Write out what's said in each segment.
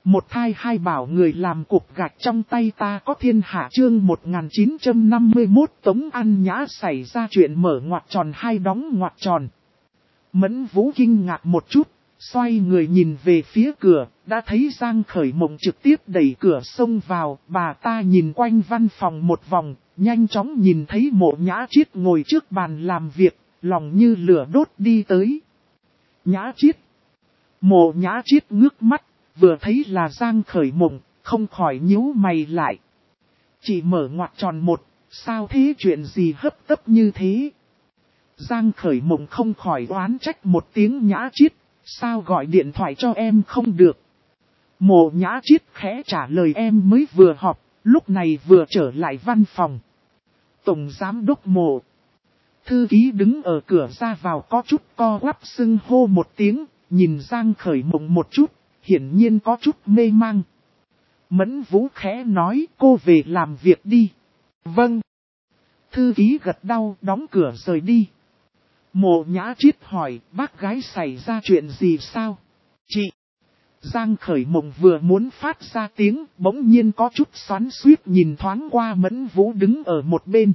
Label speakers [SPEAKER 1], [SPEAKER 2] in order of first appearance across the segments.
[SPEAKER 1] Một thai hai bảo người làm cục gạch trong tay ta có thiên hạ chương 1951 Tống An Nhã xảy ra chuyện mở ngoặc tròn hai đóng ngoặc tròn. Mẫn Vũ kinh ngạc một chút, xoay người nhìn về phía cửa, đã thấy Giang Khởi Mộng trực tiếp đẩy cửa xông vào, bà ta nhìn quanh văn phòng một vòng, nhanh chóng nhìn thấy Mộ Nhã Chiết ngồi trước bàn làm việc, lòng như lửa đốt đi tới. Nhã Chiết. Mộ Nhã Chiết ngước mắt, vừa thấy là Giang Khởi Mộng, không khỏi nhíu mày lại. Chỉ mở ngoặc tròn một, sao thế chuyện gì hấp tấp như thế? Giang Khởi Mộng không khỏi oán trách một tiếng Nhã Chiết, sao gọi điện thoại cho em không được? Mộ Nhã Chiết khẽ trả lời em mới vừa họp, lúc này vừa trở lại văn phòng. Tổng giám đốc Mộ. Thư ký đứng ở cửa ra vào có chút co quắp xưng hô một tiếng, nhìn Giang Khởi Mộng một chút, hiển nhiên có chút mê mang. Mẫn Vũ khẽ nói cô về làm việc đi. Vâng. Thư ký gật đầu đóng cửa rời đi. Mộ Nhã Chiết hỏi bác gái xảy ra chuyện gì sao? Chị. Giang Khởi Mộng vừa muốn phát ra tiếng, bỗng nhiên có chút xoắn xuýt nhìn thoáng qua Mẫn Vũ đứng ở một bên.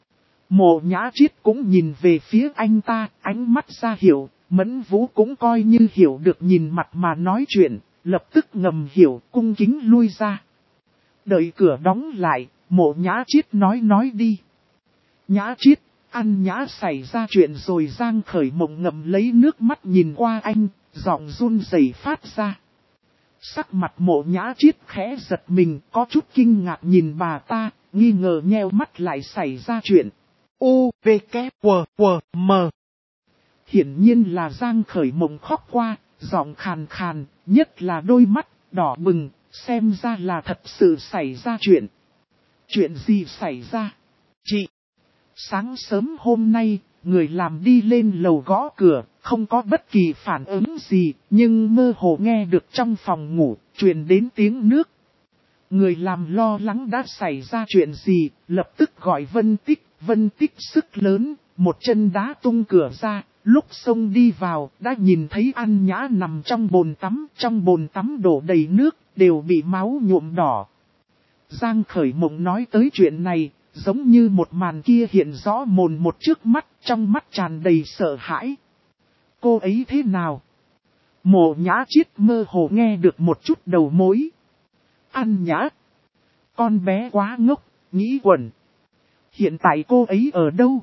[SPEAKER 1] Mộ Nhã Chiết cũng nhìn về phía anh ta, ánh mắt ra hiểu, Mẫn Vũ cũng coi như hiểu được nhìn mặt mà nói chuyện, lập tức ngầm hiểu, cung kính lui ra. Đợi cửa đóng lại, Mộ Nhã Chiết nói đi. Nhã Chiết, An Nhã xảy ra chuyện rồi. Giang Khởi Mộng ngậm lấy nước mắt nhìn qua anh, giọng run rẩy phát ra. Sắc mặt Mộ Nhã Chiết khẽ giật mình, có chút kinh ngạc nhìn bà ta, nghi ngờ nheo mắt lại xảy ra chuyện. U, V, K, W, W, M. Hiển nhiên là Giang Khởi Mộng khóc qua, giọng khàn khàn, nhất là đôi mắt, đỏ bừng, xem ra là thật sự xảy ra chuyện. Chuyện gì xảy ra? Chị! Sáng sớm hôm nay, người làm đi lên lầu gõ cửa, không có bất kỳ phản ứng gì, nhưng mơ hồ nghe được trong phòng ngủ, truyền đến tiếng nước. Người làm lo lắng đã xảy ra chuyện gì, lập tức gọi Vân Tích sức lớn, một chân đá tung cửa ra, lúc xông đi vào, đã nhìn thấy An Nhã nằm trong bồn tắm đổ đầy nước, đều bị máu nhuộm đỏ. Giang Khởi Mộng nói tới chuyện này, giống như một màn kia hiện rõ mồn một trước mắt, trong mắt tràn đầy sợ hãi. Cô ấy thế nào? Mộ Nhã Chiết mơ hồ nghe được một chút đầu mối. An Nhã. Con bé quá ngốc, nghĩ quẩn. Hiện tại cô ấy ở đâu?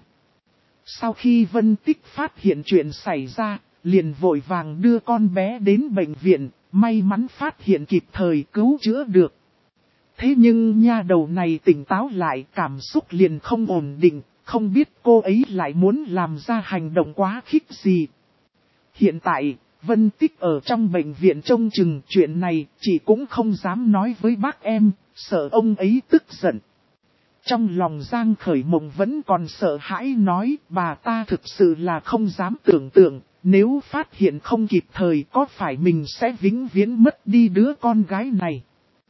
[SPEAKER 1] Sau khi Vân Tích phát hiện chuyện xảy ra, liền vội vàng đưa con bé đến bệnh viện, may mắn phát hiện kịp thời cứu chữa được. Thế nhưng nha đầu này tỉnh táo lại, cảm xúc liền không ổn định, không biết cô ấy lại muốn làm ra hành động quá khích gì. Hiện tại, Vân Tích ở trong bệnh viện trông chừng, chuyện này chị cũng không dám nói với bác em, sợ ông ấy tức giận. Trong lòng Giang Khởi Mộng vẫn còn sợ hãi nói, bà ta thực sự là không dám tưởng tượng, nếu phát hiện không kịp thời có phải mình sẽ vĩnh viễn mất đi đứa con gái này.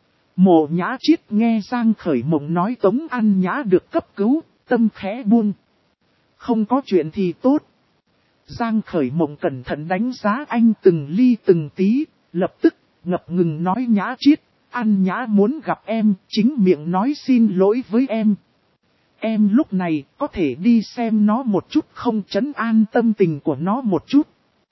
[SPEAKER 1] Mộ Nhã Chiết nghe Giang Khởi Mộng nói Tống An Nhã được cấp cứu, tâm khẽ buông. Không có chuyện thì tốt. Giang Khởi Mộng cẩn thận đánh giá anh từng ly từng tí, lập tức ngập ngừng nói Nhã Chiết, An Nhã muốn gặp em, chính miệng nói xin lỗi với em. Em lúc này có thể đi xem nó một chút không, trấn an tâm tình của nó một chút.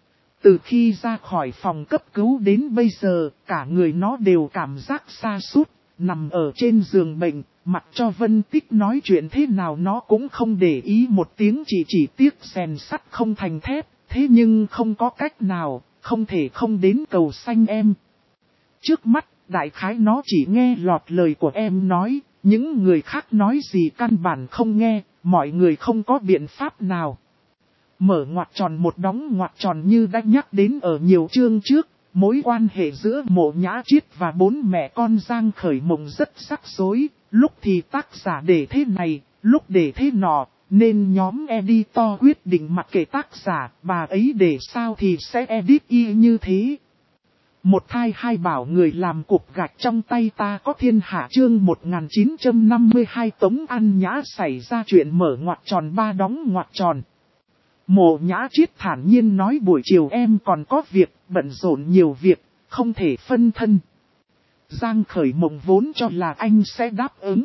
[SPEAKER 1] Từ khi ra khỏi phòng cấp cứu đến bây giờ, cả người nó đều cảm giác sa sút, nằm ở trên giường bệnh, mặc cho Vân Tích nói chuyện thế nào nó cũng không để ý một tiếng, chỉ tiếc rèn sắt không thành thép, thế nhưng không có cách nào, không thể không đến cầu xanh em. Trước mắt, đại khái nó chỉ nghe lọt lời của em nói, những người khác nói gì căn bản không nghe, mọi người không có biện pháp nào. Mở ngoặc tròn một đóng ngoặc tròn như đã nhắc đến ở nhiều chương trước, mối quan hệ giữa Mộ Nhã Chiết và bốn mẹ con Giang Khởi Mộng rất rắc rối, lúc thì tác giả để thế này, lúc để thế nọ, nên nhóm editor quyết định mặc kệ tác giả, bà ấy để sao thì sẽ edit y như thế. Một thai hai bảo người làm cục gạch trong tay ta có thiên hạ chương 1952 Tống An Nhã xảy ra chuyện mở ngoặc tròn ba đóng ngoặc tròn. Mộ Nhã Chiết thản nhiên nói buổi chiều em còn có việc, bận rộn nhiều việc, không thể phân thân. Giang Khởi Mộng vốn cho là anh sẽ đáp ứng.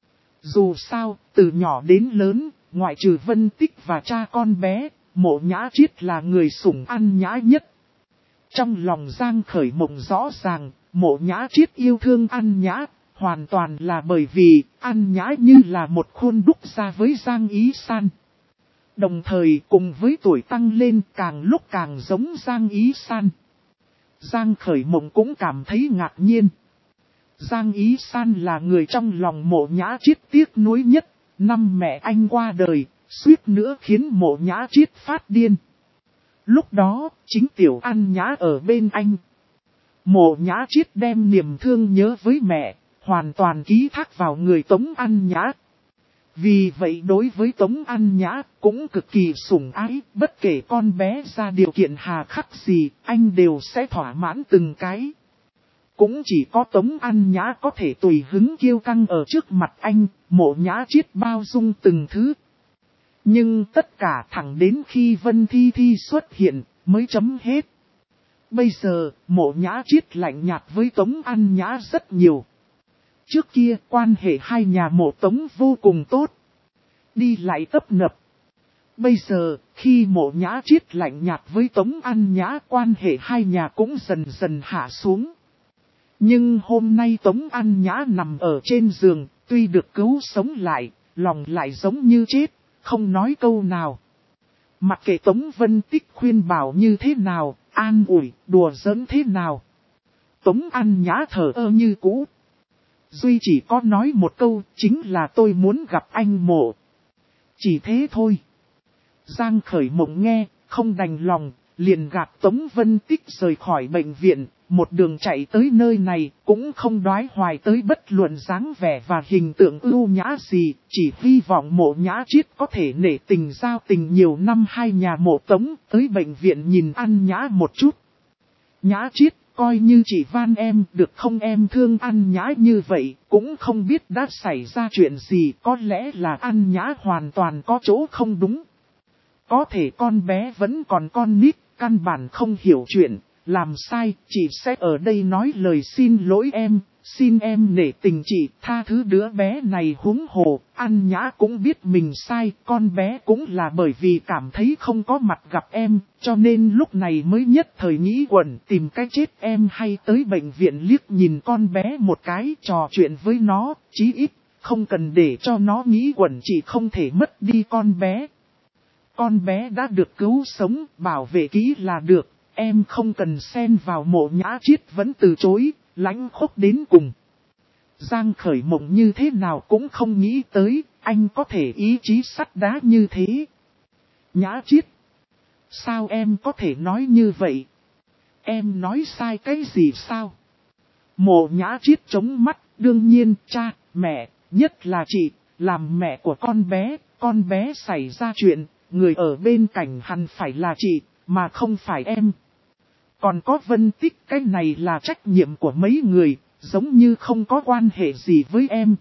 [SPEAKER 1] Dù sao, từ nhỏ đến lớn, ngoại trừ Vân Tích và cha con bé, Mộ Nhã Triết là người sủng ăn nhã nhất. Trong lòng Giang Khởi Mộng rõ ràng, Mộ Nhã Triết yêu thương ăn nhã, hoàn toàn là bởi vì ăn nhã như là một khuôn đúc ra với Giang Ý San. Đồng thời cùng với tuổi tăng lên càng lúc càng giống Giang Ý San. Giang Khởi Mộng cũng cảm thấy ngạc nhiên. Giang Ý San là người trong lòng Mộ Nhã Triết tiếc nuối nhất. Năm mẹ anh qua đời, suýt nữa khiến Mộ Nhã Triết phát điên. Lúc đó, chính tiểu ăn nhã ở bên anh. Mộ Nhã Triết đem niềm thương nhớ với mẹ, hoàn toàn ký thác vào người Tống Ăn Nhã. Vì vậy đối với Tống Ăn Nhã cũng cực kỳ sủng ái, bất kể con bé ra điều kiện hà khắc gì, anh đều sẽ thỏa mãn từng cái. Cũng chỉ có Tống Ăn Nhã có thể tùy hứng kiêu căng ở trước mặt anh, Mộ Nhã Triết bao dung từng thứ. Nhưng tất cả thẳng đến khi Vân Thi Thi xuất hiện, mới chấm hết. Bây giờ, Mộ Nhã Triết lạnh nhạt với Tống Ăn Nhã rất nhiều. Trước kia, quan hệ hai nhà Mộ Tống vô cùng tốt. Đi lại tấp nập. Bây giờ, khi Mộ Nhã Triết lạnh nhạt với Tống Ăn Nhã, quan hệ hai nhà cũng dần dần hạ xuống. Nhưng hôm nay Tống Ăn Nhã nằm ở trên giường, tuy được cứu sống lại, lòng lại giống như chết, không nói câu nào. Mặc kệ Tống Vân Tích khuyên bảo như thế nào, an ủi, đùa giỡn thế nào. Tống Ăn Nhã thở ơ như cũ. Duy chỉ có nói một câu, chính là tôi muốn gặp anh Mộ. Chỉ thế thôi. Giang Khởi Mộng nghe, không đành lòng, liền gạt Tống Vân Tích rời khỏi bệnh viện, một đường chạy tới nơi này, cũng không đoái hoài tới bất luận dáng vẻ và hình tượng ưu nhã gì, chỉ hy vọng Mộ Nhã Triết có thể nể tình giao tình nhiều năm hai nhà Mộ Tống, tới bệnh viện nhìn ăn nhã một chút. Nhã Triết, coi như chị van em, được không em thương ăn nhã như vậy, cũng không biết đã xảy ra chuyện gì, có lẽ là ăn nhã hoàn toàn có chỗ không đúng. Có thể con bé vẫn còn con nít, căn bản không hiểu chuyện, làm sai, chị sẽ ở đây nói lời xin lỗi em, xin em nể tình chị, tha thứ đứa bé này huống hồ, ăn nhã cũng biết mình sai, con bé cũng là bởi vì cảm thấy không có mặt gặp em, cho nên lúc này mới nhất thời nghĩ quẩn tìm cái chết em hay tới bệnh viện liếc nhìn con bé một cái trò chuyện với nó, chí ít, không cần để cho nó nghĩ quẩn chị không thể mất đi con bé. Con bé đã được cứu sống, bảo vệ kỹ là được, em không cần xen vào. Mộ Nhã Triết vẫn từ chối, lãnh khốc đến cùng. Giang Khởi Mộng như thế nào cũng không nghĩ tới, anh có thể ý chí sắt đá như thế. Nhã Triết, sao em có thể nói như vậy? Em nói sai cái gì sao? Mộ Nhã Triết chống mắt, đương nhiên cha, mẹ, nhất là chị, làm mẹ của con bé xảy ra chuyện. Người ở bên cạnh hẳn phải là chị, mà không phải em. Còn có Vân Tích, cái này là trách nhiệm của mấy người, giống như không có quan hệ gì với em.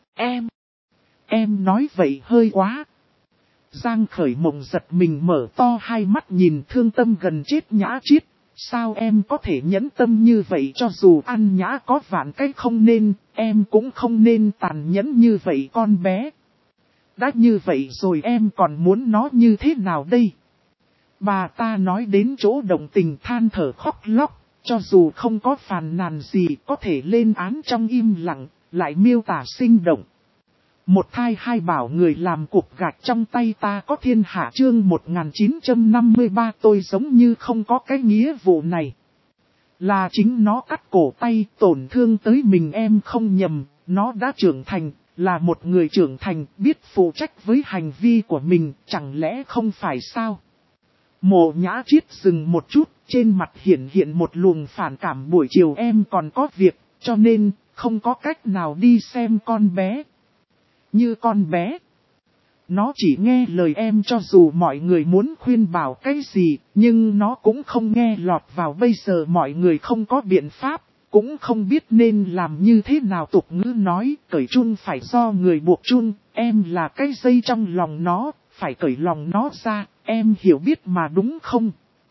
[SPEAKER 1] Em nói vậy hơi quá. Giang Khởi Mộng giật mình mở to hai mắt nhìn thương tâm gần chết Nhã Triết. Sao em có thể nhẫn tâm như vậy, cho dù ăn nhã có vạn cái không nên, em cũng không nên tàn nhẫn như vậy con bé. Đã như vậy rồi em còn muốn nó như thế nào đây? Bà ta nói đến chỗ động tình than thở khóc lóc, cho dù không có phàn nàn gì có thể lên án trong im lặng, lại miêu tả sinh động. Một thai hai bảo người làm cục gạch trong tay ta có thiên hạ chương 1953 tôi giống như không có cái nghĩa vụ này. Là chính nó cắt cổ tay tổn thương tới mình em không nhầm, nó đã trưởng thành. Là một người trưởng thành biết phụ trách với hành vi của mình, chẳng lẽ không phải sao? Mộ Nhã Triết dừng một chút, trên mặt hiện một luồng phản cảm. Buổi chiều em còn có việc, cho nên không có cách nào đi xem con bé. Như con bé, nó chỉ nghe lời em cho dù mọi người muốn khuyên bảo cái gì, nhưng nó cũng không nghe lọt vào. Bây giờ mọi người không có biện pháp. Cũng không biết nên làm như thế nào. Tục ngữ nói, cởi chun phải do người buộc chun, em là cái dây trong lòng nó, phải cởi lòng nó ra, em hiểu biết mà đúng không?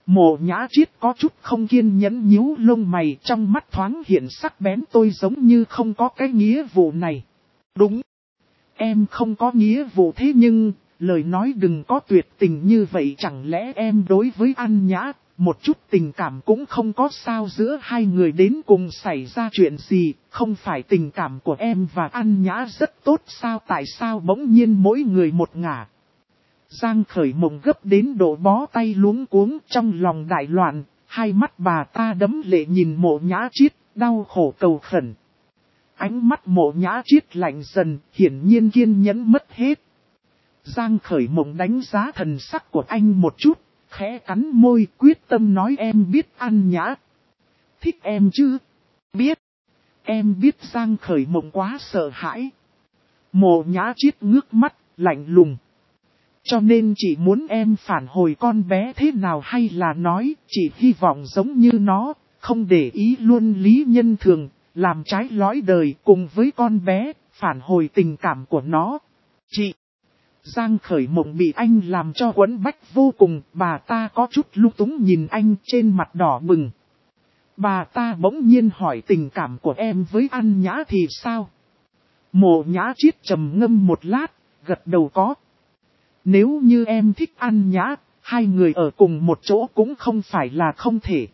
[SPEAKER 1] Mộ Nhã Chiết có chút không kiên nhẫn nhíu lông mày, trong mắt thoáng hiện sắc bén. Tôi giống như không có cái nghĩa vụ này. Đúng. Em không có nghĩa vụ, thế nhưng, lời nói đừng có tuyệt tình như vậy. Chẳng lẽ em đối với An Nhã, một chút tình cảm cũng không có sao? Giữa hai người đến cùng xảy ra chuyện gì? Không phải tình cảm của em và An Nhã rất tốt sao? Tại sao bỗng nhiên mỗi người một ngả? Giang Khởi Mộng gấp đến độ bó tay luống cuống, trong lòng đại loạn. Hai mắt bà ta đẫm lệ nhìn Mộ Nhã Chiết, đau khổ cầu khẩn. Ánh mắt Mộ Nhã Chiết lạnh dần, hiển nhiên kiên nhẫn mất hết. Giang Khởi Mộng đánh giá thần sắc của anh một chút, khẽ cắn môi, quyết tâm nói: em biết An Nhã thích em chứ? Biết. Em biết. Giang Khởi Mộng quá sợ hãi. Mộ Nhã Chiết ngước mắt, lạnh lùng. Cho nên chị muốn em phản hồi con bé thế nào, hay là nói chị hy vọng giống như nó, không để ý luân lý nhân thường, làm trái lối đời cùng với con bé, phản hồi tình cảm của nó? Chị! Giang Khởi Mộng bị anh làm cho quẫn bách vô cùng, bà ta có chút lung túng nhìn anh, trên mặt đỏ bừng. Bà ta bỗng nhiên hỏi: tình cảm của em với An Nhã thì sao? Mộ Nhã Chiết trầm ngâm một lát, gật đầu có. Nếu như em thích An Nhã, hai người ở cùng một chỗ cũng không phải là không thể.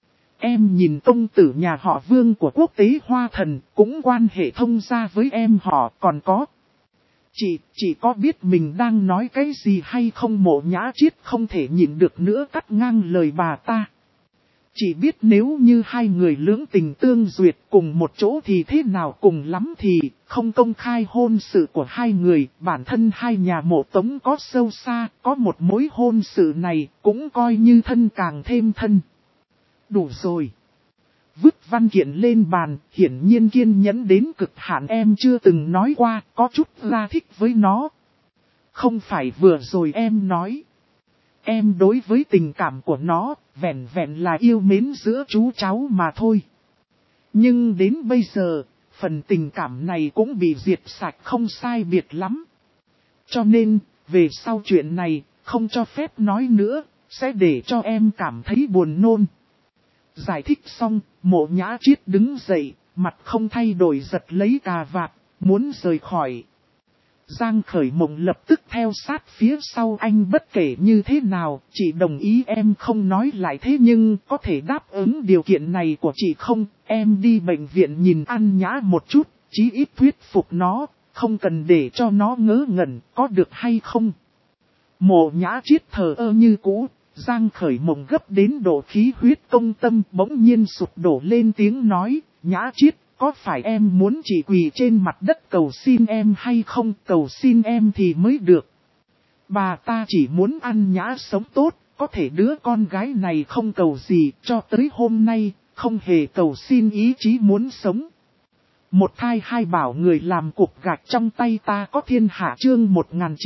[SPEAKER 1] Em nhìn công tử nhà họ Vương của quốc tế Hoa Thần, cũng quan hệ thông gia với em họ. Còn có, chị có biết mình đang nói cái gì hay không? Mộ Nhã Chiết không thể nhịn được nữa cắt ngang lời bà ta. Chị biết nếu như hai người lưỡng tình tương duyệt cùng một chỗ thì thế nào, cùng lắm thì không công khai hôn sự của hai người. Bản thân hai nhà Mộ Tống có sâu xa, có một mối hôn sự này cũng coi như thân càng thêm thân. Đủ rồi. Vứt văn kiện lên bàn, hiển nhiên kiên nhẫn đến cực hạn. Em chưa từng nói qua, có chút ra thích với nó. Không phải vừa rồi em nói. Em đối với tình cảm của nó, vẹn vẹn là yêu mến giữa chú cháu mà thôi. Nhưng đến bây giờ, phần tình cảm này cũng bị diệt sạch không sai biệt lắm. Cho nên, về sau chuyện này, không cho phép nói nữa, sẽ để cho em cảm thấy buồn nôn. Giải thích xong, Mộ Nhã Chiết đứng dậy, mặt không thay đổi giật lấy cà vạt, muốn rời khỏi. Giang Khởi Mộng lập tức theo sát phía sau anh. Bất kể như thế nào, chị đồng ý em không nói lại, thế nhưng có thể đáp ứng điều kiện này của chị không? Em đi bệnh viện nhìn An Nhã một chút, chí ít thuyết phục nó, không cần để cho nó ngớ ngẩn, có được hay không? Mộ Nhã Chiết thờ ơ như cũ. Giang Khởi Mộng gấp đến độ khí huyết công tâm, bỗng nhiên sụp đổ lên tiếng nói: Nhã Chiết, có phải em muốn chị quỳ trên mặt đất cầu xin em hay không? Cầu xin em thì mới được. Bà ta chỉ muốn An Nhã sống tốt, có thể đứa con gái này không cầu gì, cho tới hôm nay, không hề cầu xin ý chí muốn sống. Một thai hai bảo người làm cục gạch trong tay ta có thiên hạ. Chương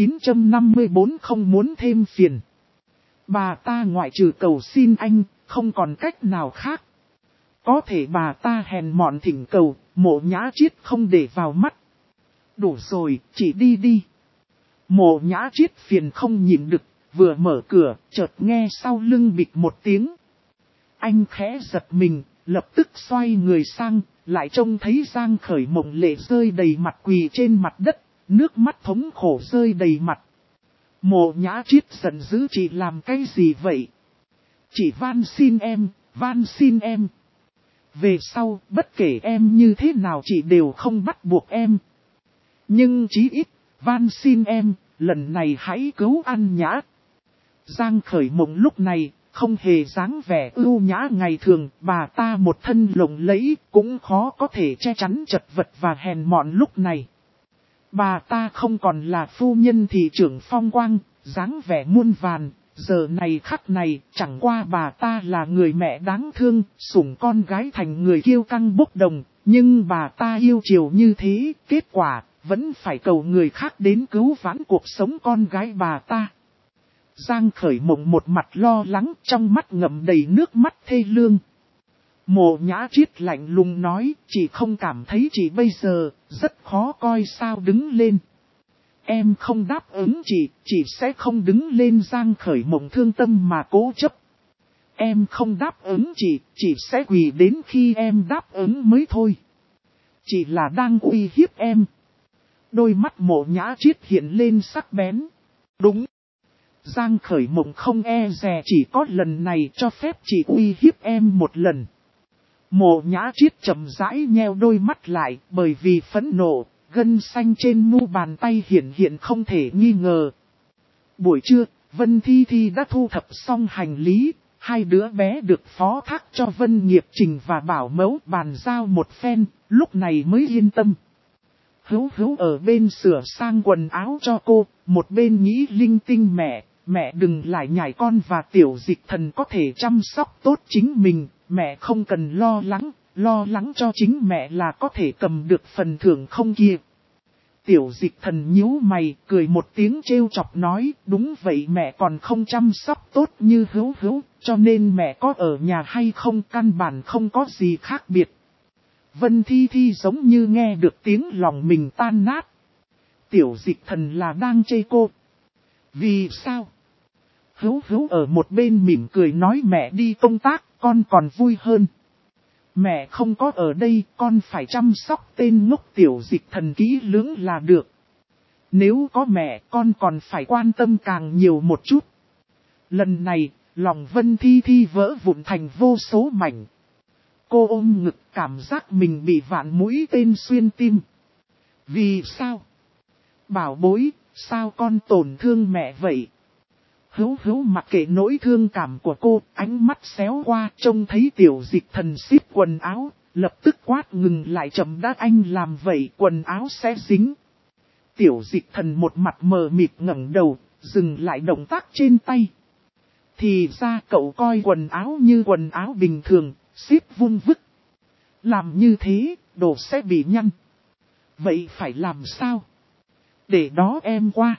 [SPEAKER 1] 1954 không muốn thêm phiền. Bà ta ngoại trừ cầu xin anh, không còn cách nào khác. Có thể bà ta hèn mọn thỉnh cầu, Mộ Nhã Chiết không để vào mắt. Đủ rồi, chị đi đi. Mộ Nhã Chiết phiền không nhịn được, vừa mở cửa, chợt nghe sau lưng bịch một tiếng. Anh khẽ giật mình, lập tức xoay người sang, lại trông thấy Giang Khởi Mộng lệ rơi đầy mặt quỳ trên mặt đất, nước mắt thống khổ rơi đầy mặt. Mộ Nhã Chiết giận dữ: chị làm cái gì vậy? Chị van xin em. Về sau, bất kể em như thế nào chị đều không bắt buộc em. Nhưng chí ít, van xin em, lần này hãy cứu An Nhã. Giang Khởi Mộng lúc này, không hề dáng vẻ ưu nhã ngày thường, bà ta một thân lộng lẫy, cũng khó có thể che chắn chật vật và hèn mọn lúc này. Bà ta không còn là phu nhân thị trưởng phong quang, dáng vẻ muôn vàn, giờ này khắc này chẳng qua bà ta là người mẹ đáng thương, sủng con gái thành người kiêu căng bốc đồng, nhưng bà ta yêu chiều như thế, kết quả vẫn phải cầu người khác đến cứu vãn cuộc sống con gái bà ta. Giang Khởi Mộng một mặt lo lắng, trong mắt ngậm đầy nước mắt thê lương. Mộ Nhã Chiết lạnh lùng nói: chị không cảm thấy chị bây giờ rất khó coi sao? Đứng lên. Em không đáp ứng chị sẽ không đứng lên. Giang Khởi Mộng thương tâm mà cố chấp. em không đáp ứng chị sẽ quỳ đến khi em đáp ứng mới thôi. Chị là đang uy hiếp em. Đôi mắt Mộ Nhã Triết hiện lên sắc bén. Đúng. Giang Khởi Mộng không e dè, chỉ có lần này cho phép chị uy hiếp em một lần. Mộ Nhã Triết chậm rãi nheo đôi mắt lại, bởi vì phẫn nộ, gân xanh trên mu bàn tay hiện không thể nghi ngờ. Buổi trưa, Vân Thi Thi đã thu thập xong hành lý, hai đứa bé được phó thác cho Vân Nghiệp Trình và Bảo Mẫu bàn giao một phen, lúc này mới yên tâm. Hữu Hữu ở bên sửa sang quần áo cho cô, một bên nghĩ linh tinh mẹ đừng lại nhảy, con và Tiểu Dịch Thần có thể chăm sóc tốt chính mình, mẹ không cần lo lắng cho chính mẹ là có thể cầm được phần thưởng không kia. Tiểu Dịch Thần nhíu mày, cười một tiếng trêu chọc nói, đúng vậy, mẹ còn không chăm sóc tốt như Hữu Hữu, cho nên mẹ có ở nhà hay không căn bản không có gì khác biệt. Vân Thi Thi giống như nghe được tiếng lòng mình tan nát. Tiểu Dịch Thần là đang chê cô. Vì sao? Hữu Hữu ở một bên mỉm cười nói, mẹ đi công tác, con còn vui hơn. Mẹ không có ở đây, con phải chăm sóc tên ngốc Tiểu Dịch Thần kỹ lưỡng là được. Nếu có mẹ, con còn phải quan tâm càng nhiều một chút. Lần này, lòng Vân Thi Thi vỡ vụn thành vô số mảnh. Cô ôm ngực, cảm giác mình bị vạn mũi tên xuyên tim. Vì sao? Bảo bối, sao con tổn thương mẹ vậy? Hữu Hữu mặc kệ nỗi thương cảm của cô, ánh mắt xéo qua, trông thấy Tiểu Dịch Thần xít quần áo, lập tức quát ngừng lại, chậm đã, anh làm vậy quần áo sẽ dính. Tiểu Dịch Thần một mặt mờ mịt ngẩng đầu, dừng lại động tác trên tay. Thì ra cậu coi quần áo như quần áo bình thường, xếp vung vức. Làm như thế, đồ sẽ bị nhăn. Vậy phải làm sao? Để đó em qua.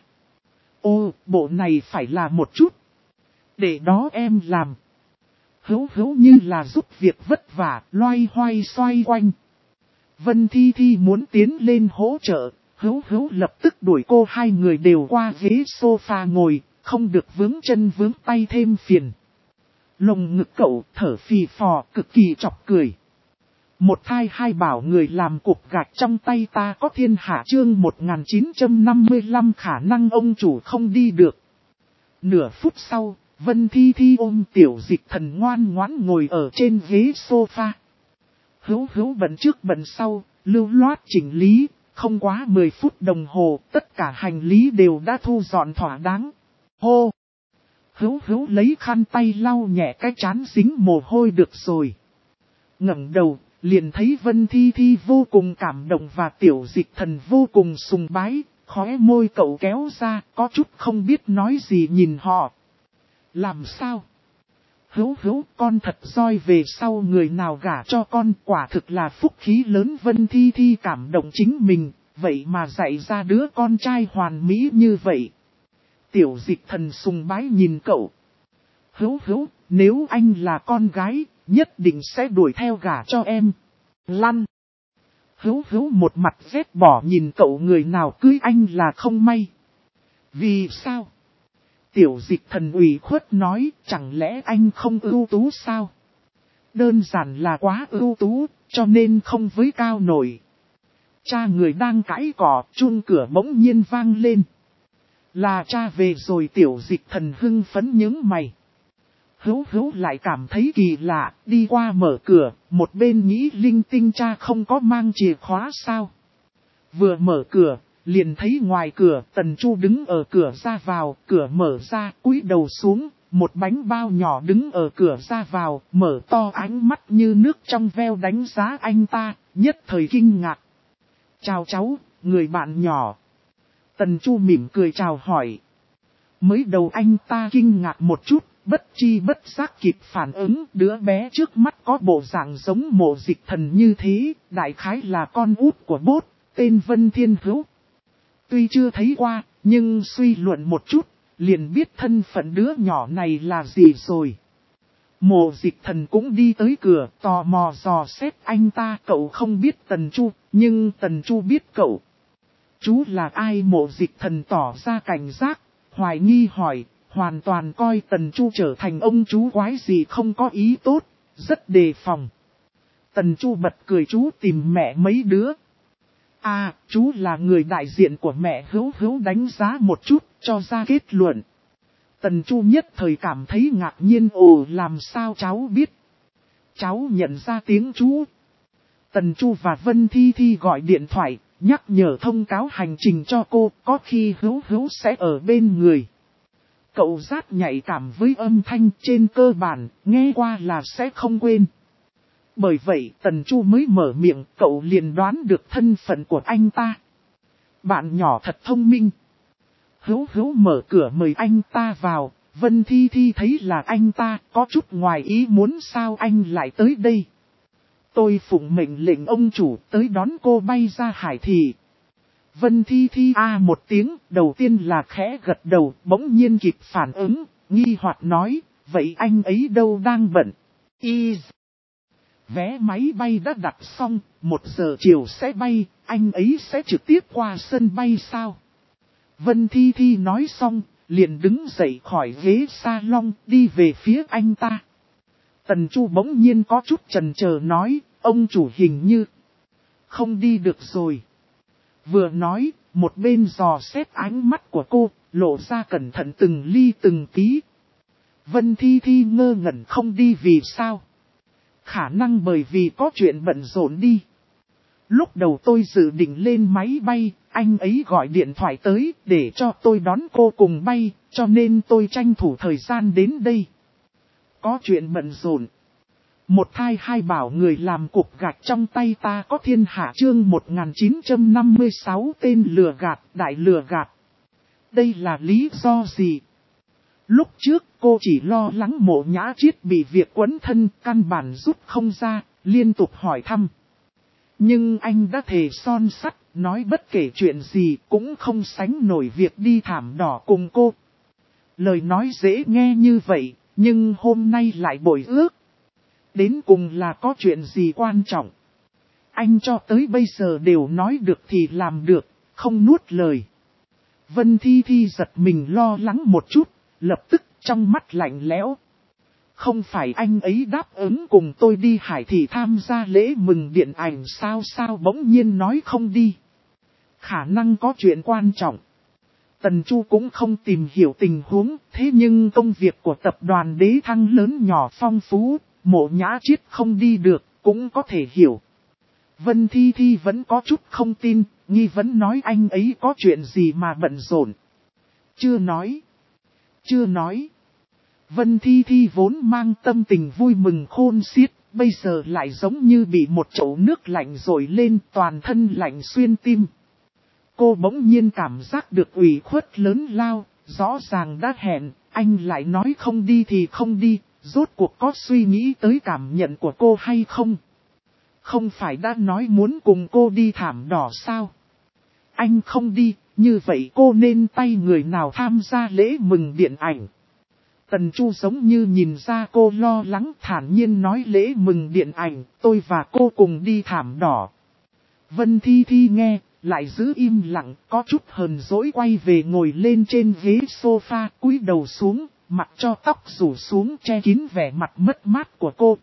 [SPEAKER 1] Ô, bộ này phải là một chút. Để đó em làm. Hữu Hữu như là giúp việc vất vả, loay hoay xoay quanh. Vân Thi Thi muốn tiến lên hỗ trợ, Hữu Hữu lập tức đuổi cô, hai người đều qua ghế sofa ngồi, không được vướng chân vướng tay thêm phiền. Lồng ngực cậu thở phì phò, cực kỳ chọc cười. Một thai hai bảo người làm cục gạch trong tay ta có thiên hạ, chương 1955, khả năng ông chủ không đi được. Nửa phút sau, Vân Thi Thi ôm Tiểu Dịch Thần ngoan ngoãn ngồi ở trên ghế sofa. Hữu Hữu bận trước bận sau, lưu loát chỉnh lý, không quá 10 phút đồng hồ, tất cả hành lý đều đã thu dọn thỏa đáng. Hô! Hữu Hữu lấy khăn tay lau nhẹ cái trán dính mồ hôi, được rồi. Ngẩng đầu, liền thấy Vân Thi Thi vô cùng cảm động và Tiểu Dịch Thần vô cùng sùng bái, khóe môi cậu kéo ra, có chút không biết nói gì nhìn họ. Làm sao? Hữu Hữu, con thật roi, về sau người nào gả cho con, quả thực là phúc khí lớn. Vân Thi Thi cảm động chính mình, vậy mà dạy ra đứa con trai hoàn mỹ như vậy. Tiểu Dịch Thần sùng bái nhìn cậu. Hữu Hữu, nếu anh là con gái, nhất định sẽ đuổi theo gả cho em. Lăn. Hữu Hữu một mặt ghét bỏ nhìn cậu, người nào cưới anh là không may. Vì sao? Tiểu Dịch Thần ủy khuất nói, chẳng lẽ anh không ưu tú sao? Đơn giản là quá ưu tú, cho nên không với cao nổi. Cha người đang cãi cỏ, chuông cửa bỗng nhiên vang lên. Là cha về rồi. Tiểu Dịch Thần hưng phấn nhướng mày. Hữu Hữu lại cảm thấy kỳ lạ, đi qua mở cửa, một bên nghĩ linh tinh, cha không có mang chìa khóa sao? Vừa mở cửa, liền thấy ngoài cửa Tần Chu đứng ở cửa ra vào, cửa mở ra, cúi đầu xuống, một bánh bao nhỏ đứng ở cửa ra vào, mở to ánh mắt như nước trong veo đánh giá anh ta, nhất thời kinh ngạc. Chào cháu, người bạn nhỏ. Tần Chu mỉm cười chào hỏi. Mới đầu anh ta kinh ngạc một chút, bất chi bất giác kịp phản ứng, đứa bé trước mắt có bộ dạng giống Mộ Dịch Thần như thế, đại khái là con út của Bốt, tên Vân Thiên Hữu. Tuy chưa thấy qua, nhưng suy luận một chút, liền biết thân phận đứa nhỏ này là gì rồi. Mộ Dịch Thần cũng đi tới cửa, tò mò dò xét anh ta. Cậu không biết Tần Chu, nhưng Tần Chu biết cậu. Chú là ai? Mộ Dịch Thần tỏ ra cảnh giác, hoài nghi hỏi. hoàn toàn coi Tần Chu trở thành ông chú quái gì không có ý tốt, rất đề phòng. Tần Chu bật cười chú tìm mẹ mấy đứa. À, chú là người đại diện của mẹ Hữu đánh giá một chút, cho ra kết luận. Tần Chu nhất thời cảm thấy ngạc nhiên, ồ làm sao cháu biết. Cháu nhận ra tiếng chú. Tần Chu và Vân Thi Thi gọi điện thoại, nhắc nhở thông cáo hành trình cho cô, có khi Hữu sẽ ở bên người. Cậu rất nhạy cảm với âm thanh, trên cơ bản, nghe qua là sẽ không quên. Bởi vậy Tần Chu mới mở miệng, cậu liền đoán được thân phận của anh ta. Bạn nhỏ thật thông minh. Hữu mở cửa mời anh ta vào, Vân Thi Thi thấy là anh ta, có chút ngoài ý muốn sao anh lại tới đây. Tôi phụng mệnh lệnh ông chủ tới đón cô bay ra Hải Thị. Vân Thi Thi một tiếng, đầu tiên là khẽ gật đầu, bỗng nhiên kịp phản ứng, nghi hoặc nói, vậy anh ấy đâu đang bận. Vé máy bay đã đặt xong, 1 giờ chiều sẽ bay, anh ấy sẽ trực tiếp qua sân bay sao? Vân Thi Thi nói xong, liền đứng dậy khỏi ghế salon, đi về phía anh ta. Tần Chu bỗng nhiên có chút chần chờ nói, ông chủ hình như không đi được rồi. Vừa nói, một bên dò xét ánh mắt của cô, lộ ra cẩn thận từng ly từng tí. Vân Thi Thi ngơ ngẩn không đi vì sao? Khả năng bởi vì có chuyện bận rộn đi. Lúc đầu tôi dự định lên máy bay, anh ấy gọi điện thoại tới để cho tôi đón cô cùng bay, cho nên tôi tranh thủ thời gian đến đây. Có chuyện bận rộn. Một thai hai bảo người làm cục gạch trong tay ta có thiên hạ chương 1956 tên lừa gạt, đại lừa gạt. Đây là lý do gì? Lúc trước cô chỉ lo lắng Mộ Nhã Chiết bị việc quấn thân căn bản rút không ra, liên tục hỏi thăm. Nhưng anh đã thề son sắt, nói bất kể chuyện gì cũng không sánh nổi việc đi thảm đỏ cùng cô. Lời nói dễ nghe như vậy, nhưng hôm nay lại bội ước. Đến cùng là có chuyện gì quan trọng? Anh cho tới bây giờ đều nói được thì làm được, không nuốt lời. Vân Thi Thi giật mình lo lắng một chút, lập tức trong mắt lạnh lẽo. Không phải anh ấy đáp ứng cùng tôi đi Hải Thị tham gia lễ mừng điện ảnh sao bỗng nhiên nói không đi. Khả năng có chuyện quan trọng. Tần Chu cũng không tìm hiểu tình huống, thế nhưng công việc của tập đoàn Đế Thăng lớn nhỏ phong phú, Mộ Nhã Chiết không đi được, cũng có thể hiểu. Vân Thi Thi vẫn có chút không tin, nghi vấn nói anh ấy có chuyện gì mà bận rộn. Chưa nói. Vân Thi Thi vốn mang tâm tình vui mừng khôn xiết, bây giờ lại giống như bị một chậu nước lạnh dội lên, toàn thân lạnh xuyên tim. Cô bỗng nhiên cảm giác được ủy khuất lớn lao, rõ ràng đã hẹn, anh lại nói không đi thì không đi, rốt cuộc có suy nghĩ tới cảm nhận của cô hay không? Không phải đã nói muốn cùng cô đi thảm đỏ sao? Anh không đi, như vậy cô nên tay người nào tham gia lễ mừng điện ảnh? Tần Chu giống như nhìn ra cô lo lắng, thản nhiên nói lễ mừng điện ảnh, tôi và cô cùng đi thảm đỏ. Vân Thi Thi nghe, lại giữ im lặng, có chút hờn dỗi quay về ngồi lên trên ghế sofa, cúi đầu xuống, mặc cho tóc rủ xuống che kín vẻ mặt mất mát của cô.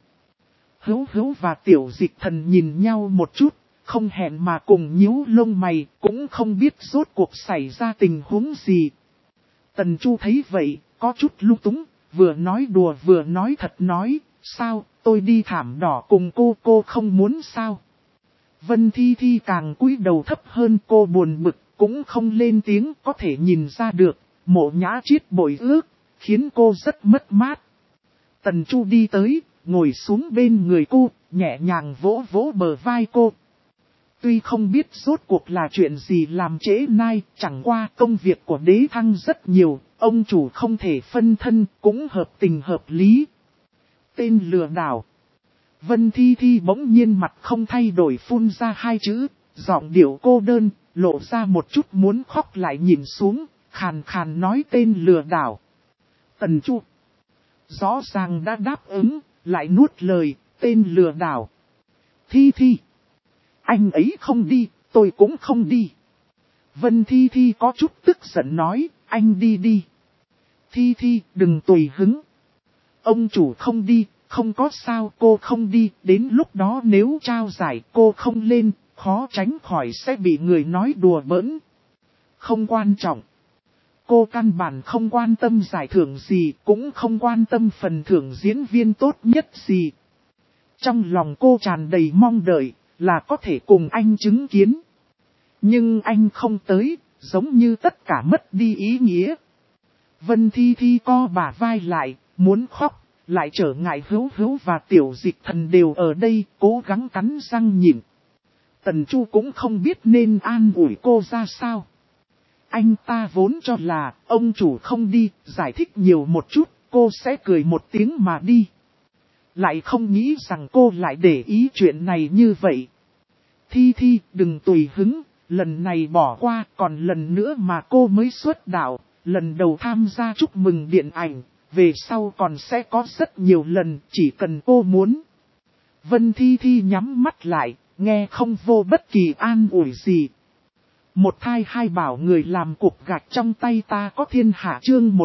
[SPEAKER 1] Hữu và Tiểu Dịch Thần nhìn nhau một chút, không hẹn mà cùng nhíu lông mày, cũng không biết rốt cuộc xảy ra tình huống gì. Tần Chu thấy vậy, có chút lung túng, vừa nói đùa vừa nói thật nói, sao, tôi đi thảm đỏ cùng cô không muốn sao? Vân Thi Thi càng cúi đầu thấp hơn, cô buồn bực, cũng không lên tiếng, có thể nhìn ra được, Mộ Nhã Chiết bội ước, khiến cô rất mất mát. Tần Chu đi tới, ngồi xuống bên người cô, nhẹ nhàng vỗ vỗ bờ vai cô. Tuy không biết rốt cuộc là chuyện gì làm trễ nai, chẳng qua công việc của Đế Thăng rất nhiều, ông chủ không thể phân thân, cũng hợp tình hợp lý. Tên lừa đảo. Vân Thi Thi bỗng nhiên mặt không thay đổi phun ra 2 chữ, giọng điệu cô đơn, lộ ra một chút muốn khóc lại nhìn xuống, khàn khàn nói tên lừa đảo. Tần Chu rõ ràng đã đáp ứng, lại nuốt lời, tên lừa đảo. Thi Thi, anh ấy không đi, tôi cũng không đi. Vân Thi Thi có chút tức giận nói, anh đi đi. Thi Thi, đừng tùy hứng. Ông chủ không đi, không có sao, cô không đi, đến lúc đó nếu trao giải cô không lên, khó tránh khỏi sẽ bị người nói đùa bỡn. Không quan trọng. Cô căn bản không quan tâm giải thưởng gì, cũng không quan tâm phần thưởng diễn viên tốt nhất gì. Trong lòng cô tràn đầy mong đợi, là có thể cùng anh chứng kiến. Nhưng anh không tới, giống như tất cả mất đi ý nghĩa. Vân Thi Thi co bả vai lại, muốn khóc, lại trở ngại Hữu Hữu và Tiểu Dịch Thần đều ở đây, cố gắng cắn răng nhịn. Tần Chu cũng không biết nên an ủi cô ra sao. Anh ta vốn cho là, ông chủ không đi, giải thích nhiều một chút, cô sẽ cười một tiếng mà đi. Lại không nghĩ rằng cô lại để ý chuyện này như vậy. Thi Thi, đừng tùy hứng, lần này bỏ qua, còn lần nữa mà cô mới xuất đạo, lần đầu tham gia chúc mừng điện ảnh, về sau còn sẽ có rất nhiều lần, chỉ cần cô muốn. Vân Thi Thi nhắm mắt lại, nghe không vô bất kỳ an ủi gì. Một thai hai bảo người làm cục gạch trong tay ta có thiên hạ chương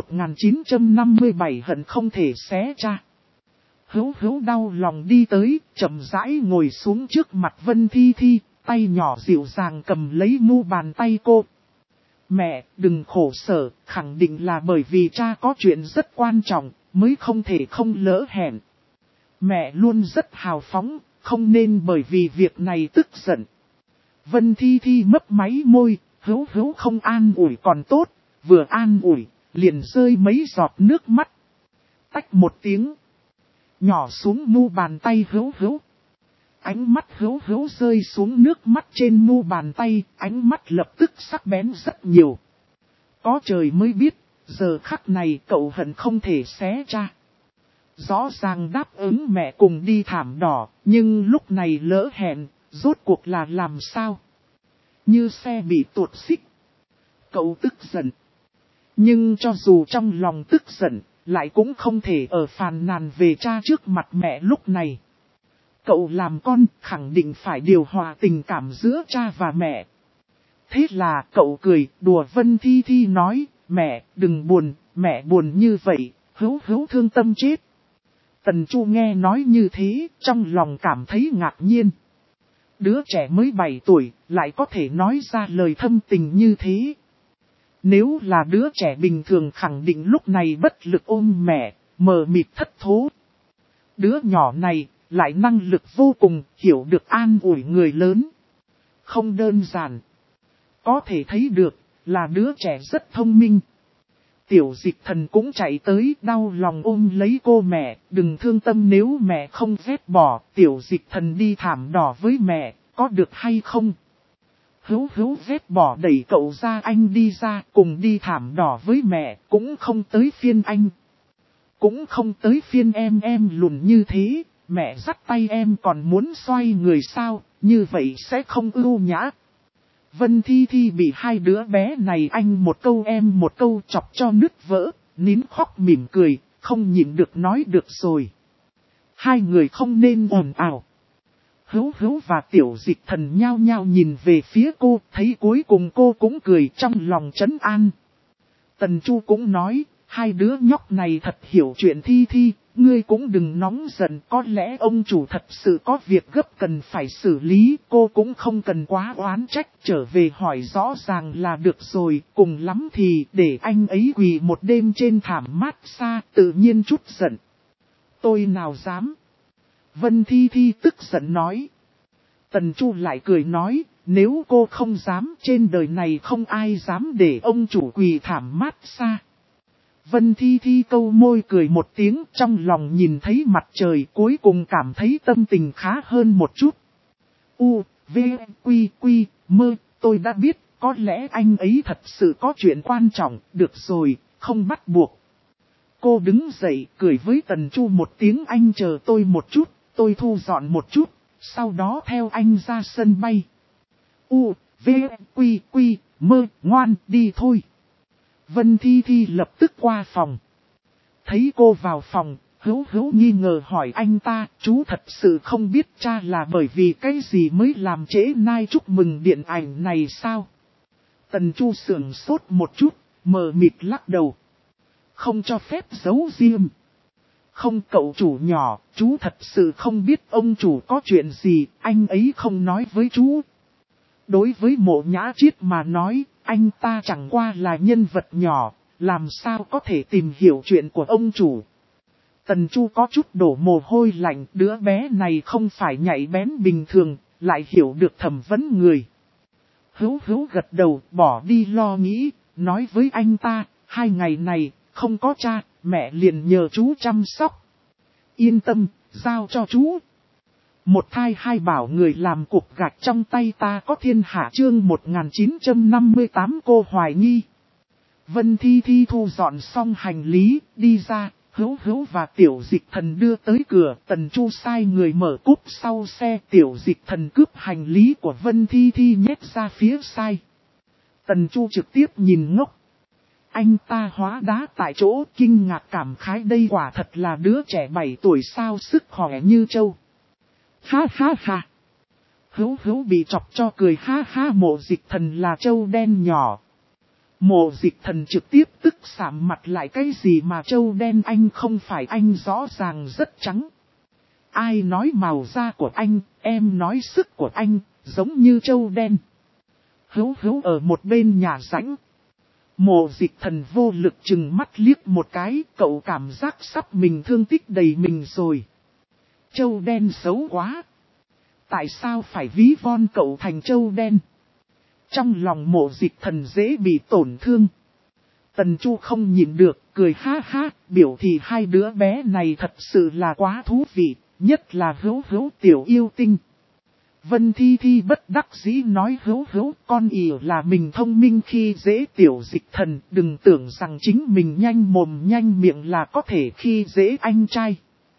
[SPEAKER 1] 1957 hận không thể xé cha. Hữu Hữu đau lòng đi tới, chậm rãi ngồi xuống trước mặt Vân Thi Thi, tay nhỏ dịu dàng cầm lấy mu bàn tay cô. Mẹ, đừng khổ sở, khẳng định là bởi vì cha có chuyện rất quan trọng, mới không thể không lỡ hẹn. Mẹ luôn rất hào phóng, không nên bởi vì việc này tức giận. Vân Thi Thi mấp máy môi, Hữu Hữu không an ủi còn tốt, vừa an ủi, liền rơi mấy giọt nước mắt. Tách một tiếng, nhỏ xuống mu bàn tay Hữu Hữu. Ánh mắt Hữu Hữu rơi xuống nước mắt trên mu bàn tay, ánh mắt lập tức sắc bén rất nhiều. Có trời mới biết, giờ khắc này cậu hận không thể xé cha. Rõ ràng đáp ứng mẹ cùng đi thảm đỏ, nhưng lúc này lỡ hẹn, rốt cuộc là làm sao? Như xe bị tuột xích. Cậu tức giận. Nhưng cho dù trong lòng tức giận, lại cũng không thể ở phàn nàn về cha trước mặt mẹ lúc này. Cậu làm con khẳng định phải điều hòa tình cảm giữa cha và mẹ. Thế là cậu cười đùa Vân Thi Thi nói, mẹ đừng buồn, mẹ buồn như vậy, Hữu Hữu thương tâm chết. Tần Chu nghe nói như thế, trong lòng cảm thấy ngạc nhiên. Đứa trẻ mới 7 tuổi, lại có thể nói ra lời thâm tình như thế. Nếu là đứa trẻ bình thường khẳng định lúc này bất lực ôm mẹ, mờ mịt thất thố. Đứa nhỏ này, lại năng lực vô cùng, hiểu được an ủi người lớn. Không đơn giản. Có thể thấy được, là đứa trẻ rất thông minh. Tiểu Dịch Thần cũng chạy tới đau lòng ôm lấy cô mẹ, đừng thương tâm nếu mẹ không ghét bỏ, Tiểu Dịch Thần đi thảm đỏ với mẹ, có được hay không? Hữu Hữu ghét bỏ đẩy cậu ra anh đi ra, cùng đi thảm đỏ với mẹ, cũng không tới phiên anh. Cũng không tới phiên em lùn như thế, mẹ dắt tay em còn muốn xoay người sao, như vậy sẽ không ưu nhã. Vân Thi Thi bị hai đứa bé này anh một câu em một câu chọc cho nứt vỡ, nín khóc mỉm cười, không nhịn được nói được rồi. Hai người không nên ồn ào. Hữu Hữu và Tiểu Dịch Thần nhao nhao nhìn về phía cô, thấy cuối cùng cô cũng cười trong lòng trấn an. Tần Chu cũng nói, hai đứa nhóc này thật hiểu chuyện Thi Thi, ngươi cũng đừng nóng giận, có lẽ ông chủ thật sự có việc gấp cần phải xử lý, cô cũng không cần quá oán trách, trở về hỏi rõ ràng là được rồi, cùng lắm thì để anh ấy quỳ một đêm trên thảm mát xa, tự nhiên chút giận. Tôi nào dám. Vân Thi Thi tức giận nói. Tần Chu lại cười nói, nếu cô không dám, trên đời này không ai dám để ông chủ quỳ thảm mát xa. Vân Thi Thi câu môi cười một tiếng, trong lòng nhìn thấy mặt trời, cuối cùng cảm thấy tâm tình khá hơn một chút. U, V, Quy, Quy, Mơ, tôi đã biết, có lẽ anh ấy thật sự có chuyện quan trọng, được rồi, không bắt buộc. Cô đứng dậy, cười với Tần Chu một tiếng, anh chờ tôi một chút, tôi thu dọn một chút, sau đó theo anh ra sân bay. U, V, Quy, Quy, Mơ, ngoan, đi thôi. Vân Thi Thi lập tức qua phòng. Thấy cô vào phòng, Hữu Hữu nghi ngờ hỏi anh ta, chú thật sự không biết cha là bởi vì cái gì mới làm trễ nai chúc mừng điện ảnh này sao? Tần Chu sửng sốt một chút, mờ mịt lắc đầu. không cho phép giấu riêng. Không cậu chủ nhỏ, chú thật sự không biết ông chủ có chuyện gì, anh ấy không nói với chú. Đối với Mộ Nhã Chiết mà nói, anh ta chẳng qua là nhân vật nhỏ, làm sao có thể tìm hiểu chuyện của ông chủ. Tần Chu có chút đổ mồ hôi lạnh, đứa bé này không phải nhạy bén bình thường, lại hiểu được thẩm vấn người. Hữu gật đầu, bỏ đi lo nghĩ, nói với anh ta, 2 ngày này, không có cha, mẹ liền nhờ chú chăm sóc. Yên tâm, giao cho chú. Một thai hai bảo người làm cục gạch trong tay ta có thiên hạ chương 1958 cô hoài nghi. Vân Thi Thi thu dọn xong hành lý, đi ra, Hữu và Tiểu Dịch Thần đưa tới cửa, Tần Chu sai người mở cúp sau xe, Tiểu Dịch Thần cướp hành lý của Vân Thi Thi nhét ra phía sai. Tần Chu trực tiếp nhìn ngốc. Anh ta hóa đá tại chỗ, kinh ngạc cảm khái, đây quả thật là đứa trẻ 7 tuổi sao sức khỏe như trâu. Ha ha ha. Hữu bị chọc cho cười ha ha. Mộ Dịch Thần là trâu đen nhỏ. Mộ Dịch Thần trực tiếp tức sạm mặt lại, cái gì mà trâu đen, anh không phải, anh rõ ràng rất trắng. Ai nói màu da của anh, em nói sức của anh, giống như trâu đen. Hữu ở một bên nhà rãnh. Mộ Dịch Thần vô lực chừng mắt liếc một cái, cậu cảm giác sắp mình thương tích đầy mình rồi. Trâu đen xấu quá. Tại sao phải ví von cậu thành trâu đen? Trong lòng Mộ Dịch Thần dễ bị tổn thương. Tần Chu không nhịn được, cười ha ha, biểu thị hai đứa bé này thật sự là quá thú vị, nhất là Hữu tiểu yêu tinh. Vân Thi Thi bất đắc dĩ nói Hữu con ỉa là mình thông minh khi dễ Tiểu Dịch Thần, đừng tưởng rằng chính mình nhanh mồm nhanh miệng là có thể khi dễ anh trai.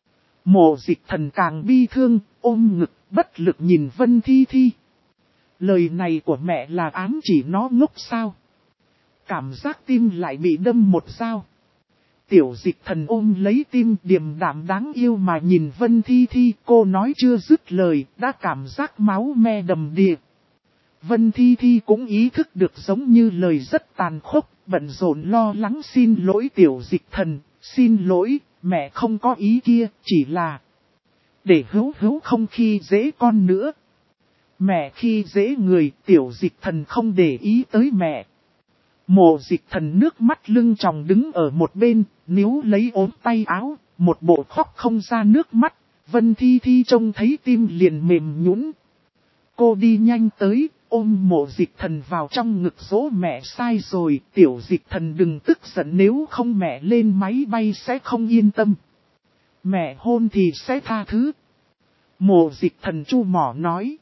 [SPEAKER 1] Mộ Dịch Thần càng bi thương, ôm ngực, bất lực nhìn Vân Thi Thi. Lời này của mẹ là ám chỉ nó ngốc sao? Cảm giác tim lại bị đâm một dao. Tiểu Dịch Thần ôm lấy tim, điềm đạm đáng yêu mà nhìn Vân Thi Thi, cô nói chưa dứt lời, đã cảm giác máu me đầm đìa. Vân Thi Thi cũng ý thức được giống như lời rất tàn khốc, bận rộn lo lắng xin lỗi Tiểu Dịch Thần, xin lỗi, mẹ không có ý kia, chỉ là để Hữu không khi dễ con nữa. Mẹ khi dễ người, Tiểu Dịch Thần không để ý tới mẹ. Mộ Dịch Thần nước mắt lưng tròng đứng ở một bên, níu lấy ốm tay áo, một bộ khóc không ra nước mắt. Vân Thi Thi trông thấy tim liền mềm nhũn. Cô đi nhanh tới, ôm Mộ Dịch Thần vào trong ngực, dỗ mẹ sai rồi, Tiểu Dịch Thần đừng tức giận, nếu không mẹ lên máy bay sẽ không yên tâm. Mẹ hôn thì sẽ tha thứ. Mộ Dịch Thần chu mỏ nói.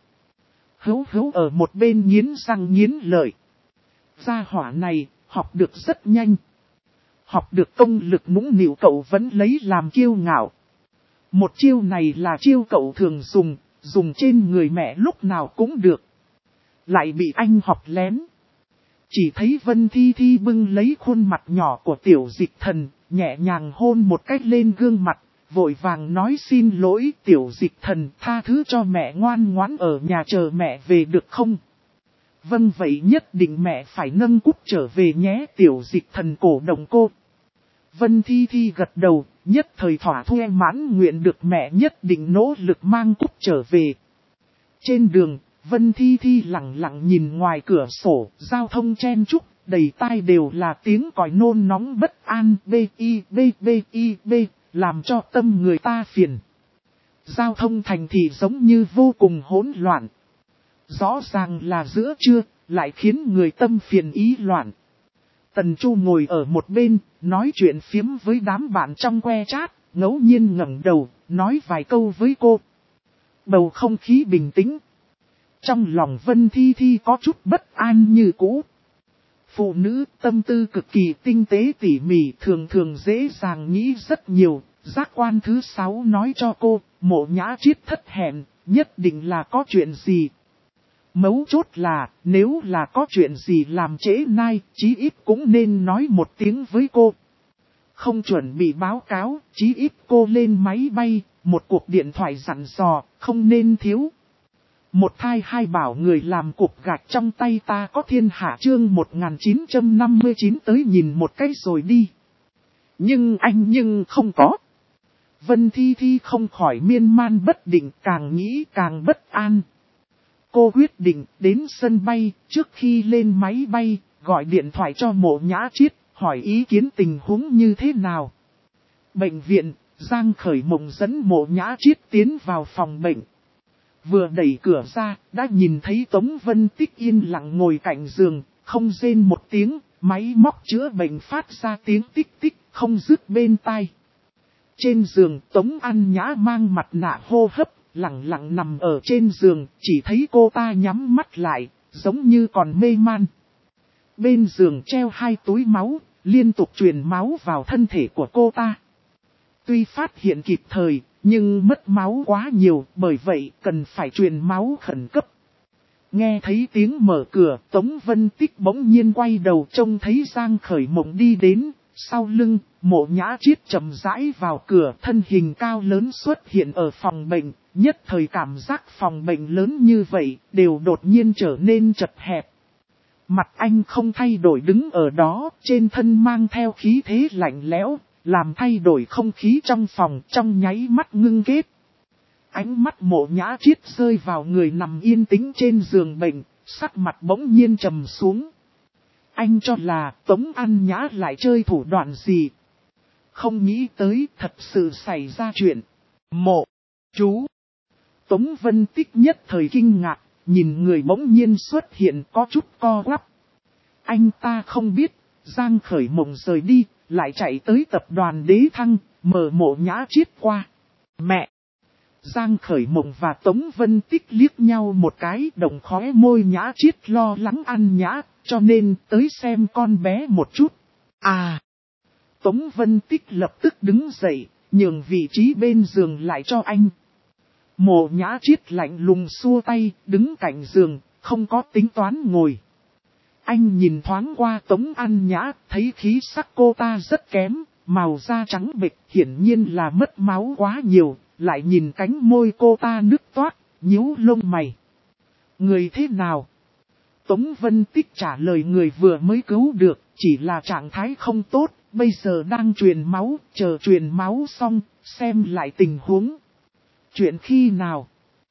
[SPEAKER 1] Hữu ở một bên nghiến răng nghiến lợi. Gia hỏa này, học được rất nhanh. Học được công lực nũng nịu cậu vẫn lấy làm kiêu ngạo. Một chiêu này là chiêu cậu thường dùng trên người mẹ lúc nào cũng được. Lại bị anh học lén. Chỉ thấy Vân Thi Thi bưng lấy khuôn mặt nhỏ của Tiểu Dịch Thần, nhẹ nhàng hôn một cách lên gương mặt, vội vàng nói xin lỗi Tiểu Dịch Thần, tha thứ cho mẹ, ngoan ngoãn ở nhà chờ mẹ về được không? Vâng vậy nhất định mẹ phải nâng Cúp trở về nhé. Tiểu Dịch Thần cổ động cô. Vân Thi Thi gật đầu, nhất thời thỏa thuê mãn nguyện được mẹ nhất định nỗ lực mang Cúp trở về. Trên đường, Vân Thi Thi lặng lặng nhìn ngoài cửa sổ, giao thông chen chúc, đầy tai đều là tiếng còi nôn nóng bất an, b, làm cho tâm người ta phiền. Giao thông thành thị giống như vô cùng hỗn loạn. Rõ ràng là giữa trưa, lại khiến người tâm phiền ý loạn. Tần Chu ngồi ở một bên, nói chuyện phiếm với đám bạn trong que chat, ngẫu nhiên ngẩng đầu, nói vài câu với cô. Bầu không khí bình tĩnh. Trong lòng Vân Thi Thi có chút bất an như cũ. Phụ nữ tâm tư cực kỳ tinh tế tỉ mỉ, thường thường dễ dàng nghĩ rất nhiều. Giác quan thứ 6 nói cho cô, Mộ Nhã Chiết thất hẹn, nhất định là có chuyện gì. Mấu chốt là, nếu là có chuyện gì làm trễ nai, chí ít cũng nên nói một tiếng với cô. Không chuẩn bị báo cáo, chí ít cô lên máy bay, một cuộc điện thoại dặn dò, không nên thiếu. Một thai hai bảo người làm cục gạch trong tay ta có thiên hạ chương 1959 tới nhìn một cái rồi đi. Nhưng anh không có. Vân Thi Thi không khỏi miên man bất định, càng nghĩ càng bất an. Cô quyết định đến sân bay, trước khi lên máy bay, gọi điện thoại cho Mộ Nhã Chiết, hỏi ý kiến tình huống như thế nào. Bệnh viện, Giang Khởi Mộng dẫn Mộ Nhã Chiết tiến vào phòng bệnh. Vừa đẩy cửa ra, đã nhìn thấy Tống Vân Tích yên lặng ngồi cạnh giường, không rên một tiếng, máy móc chữa bệnh phát ra tiếng tích tích, không dứt bên tai. Trên giường, Tống An Nhã mang mặt nạ hô hấp, lặng lặng nằm ở trên giường, chỉ thấy cô ta nhắm mắt lại, giống như còn mê man. Bên giường treo 2 túi máu, liên tục truyền máu vào thân thể của cô ta. Tuy phát hiện kịp thời, nhưng mất máu quá nhiều, bởi vậy cần phải truyền máu khẩn cấp. Nghe thấy tiếng mở cửa, Tống Vân Tích bỗng nhiên quay đầu trông thấy Giang Khởi Mộng đi đến, sau lưng, Mộ Nhã Chiết chậm rãi vào cửa, thân hình cao lớn xuất hiện ở phòng bệnh, nhất thời cảm giác phòng bệnh lớn như vậy, đều đột nhiên trở nên chật hẹp. Mặt anh không thay đổi đứng ở đó, trên thân mang theo khí thế lạnh lẽo, làm thay đổi không khí trong phòng trong nháy mắt ngưng kết. Ánh mắt Mộ Nhã Chiết rơi vào người nằm yên tĩnh trên giường bệnh, sắc mặt bỗng nhiên trầm xuống. Anh cho là Tống An Nhã lại chơi thủ đoạn gì? Không nghĩ tới thật sự xảy ra chuyện. Mộ, chú. Tống Vân Tích nhất thời kinh ngạc, nhìn người bỗng nhiên xuất hiện có chút co quắp. Anh ta không biết, Giang Khởi Mộng rời đi, lại chạy tới tập đoàn Đế Thăng, mở Mộ Nhã Chiết qua. Mẹ! Giang Khởi Mộng và Tống Vân Tích liếc nhau một cái, đồng khóe môi. Nhã Chiết lo lắng An Nhã, cho nên tới xem con bé một chút. À! Tống Vân Tích lập tức đứng dậy, nhường vị trí bên giường lại cho anh. Mộ Nhã Chiết lạnh lùng xua tay, đứng cạnh giường, không có tính toán ngồi. Anh nhìn thoáng qua Tống An Nhã, thấy khí sắc cô ta rất kém, màu da trắng bệch, hiển nhiên là mất máu quá nhiều, lại nhìn cánh môi cô ta nứt toát, nhíu lông mày. Người thế nào? Tống Vân Tích trả lời người vừa mới cứu được, chỉ là trạng thái không tốt, bây giờ đang truyền máu, chờ truyền máu xong, xem lại tình huống. Chuyện khi nào?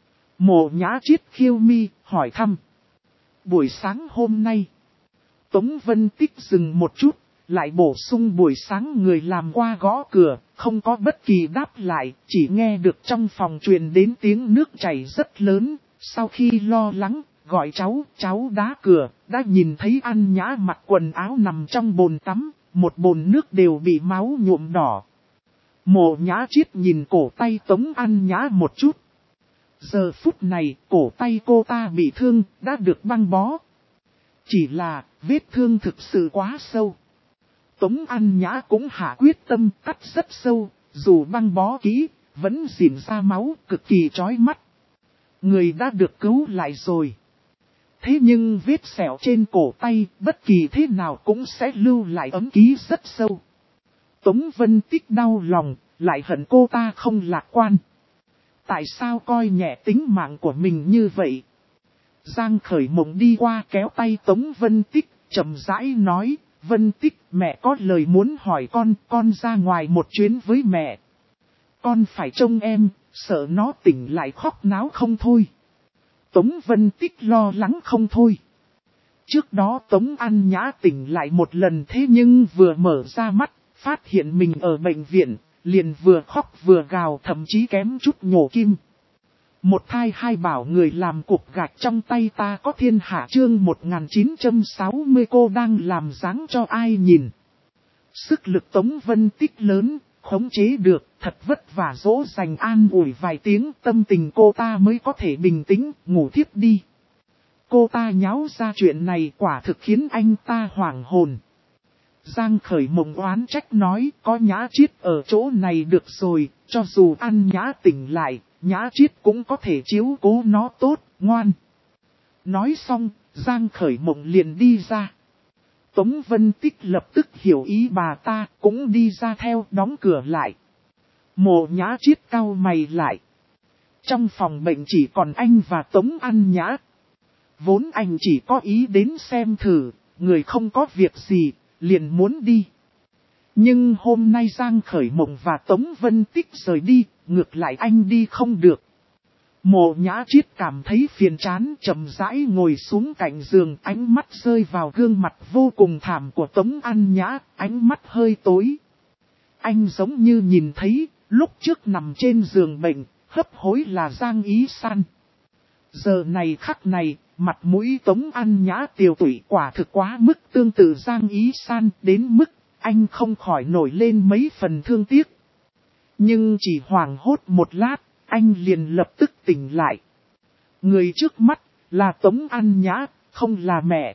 [SPEAKER 1] Mộ Nhã Chiết khiêu mi, hỏi thăm. Buổi sáng hôm nay. Tống Vân Tích dừng một chút, lại bổ sung buổi sáng người làm qua gõ cửa, không có bất kỳ đáp lại, chỉ nghe được trong phòng truyền đến tiếng nước chảy rất lớn, sau khi lo lắng, gọi cháu đá cửa, đã nhìn thấy An Nhã mặc quần áo nằm trong bồn tắm, một bồn nước đều bị máu nhuộm đỏ. Mộ Nhã Chiết nhìn cổ tay Tống An Nhã một chút. Giờ phút này, cổ tay cô ta bị thương, đã được băng bó. Chỉ là, vết thương thực sự quá sâu. Tống An Nhã cũng hạ quyết tâm cắt rất sâu, dù băng bó kỹ, vẫn rỉn ra máu cực kỳ chói mắt. Người đã được cứu lại rồi. Thế nhưng vết sẹo trên cổ tay, bất kỳ thế nào cũng sẽ lưu lại ấm ký rất sâu. Tống Vân Tích đau lòng, lại hận cô ta không lạc quan. Tại sao coi nhẹ tính mạng của mình như vậy? Giang Khởi Mộng đi qua kéo tay Tống Vân Tích, chậm rãi nói, Vân Tích, mẹ có lời muốn hỏi con ra ngoài một chuyến với mẹ. Con phải trông em, sợ nó tỉnh lại khóc náo không thôi. Tống Vân Tích lo lắng không thôi. Trước đó Tống An Nhã tỉnh lại một lần, thế nhưng vừa mở ra mắt, phát hiện mình ở bệnh viện, liền vừa khóc vừa gào, thậm chí kém chút nhổ kim. Một thai hai bảo người làm cục gạch trong tay ta có thiên hạ. Chương 1960 cô đang làm dáng cho ai nhìn. Sức lực Tống Vân Tích lớn, khống chế được, thật vất vả dỗ dành an ủi vài tiếng, tâm tình cô ta mới có thể bình tĩnh, ngủ thiếp đi. Cô ta nháo ra chuyện này quả thực khiến anh ta hoảng hồn. Giang Khởi Mộng oán trách nói, có Nhã Chiết ở chỗ này được rồi, cho dù An Nhã tỉnh lại, Nhã Chiết cũng có thể chiếu cố nó tốt, ngoan. Nói xong, Giang Khởi Mộng liền đi ra. Tống Vân Tích lập tức hiểu ý bà ta, cũng đi ra theo, đóng cửa lại. Mộ Nhã Chiết cau mày lại. Trong phòng bệnh chỉ còn anh và Tống An Nhã. Vốn anh chỉ có ý đến xem thử, người không có việc gì, liền muốn đi. Nhưng hôm nay Giang Khởi Mộng và Tống Vân Tích rời đi, ngược lại anh đi không được. Mộ Nhã Chiết cảm thấy phiền chán, chậm rãi ngồi xuống cạnh giường, ánh mắt rơi vào gương mặt vô cùng thảm của Tống An Nhã, ánh mắt hơi tối. Anh giống như nhìn thấy, lúc trước nằm trên giường bệnh, hấp hối là Giang Ý San. Giờ này khắc này, mặt mũi Tống An Nhã tiều tụy quả thực quá mức tương tự Giang Ý San, đến mức anh không khỏi nổi lên mấy phần thương tiếc. Nhưng chỉ hoảng hốt một lát, anh liền lập tức tỉnh lại. Người trước mắt là Tống An Nhã, không là mẹ.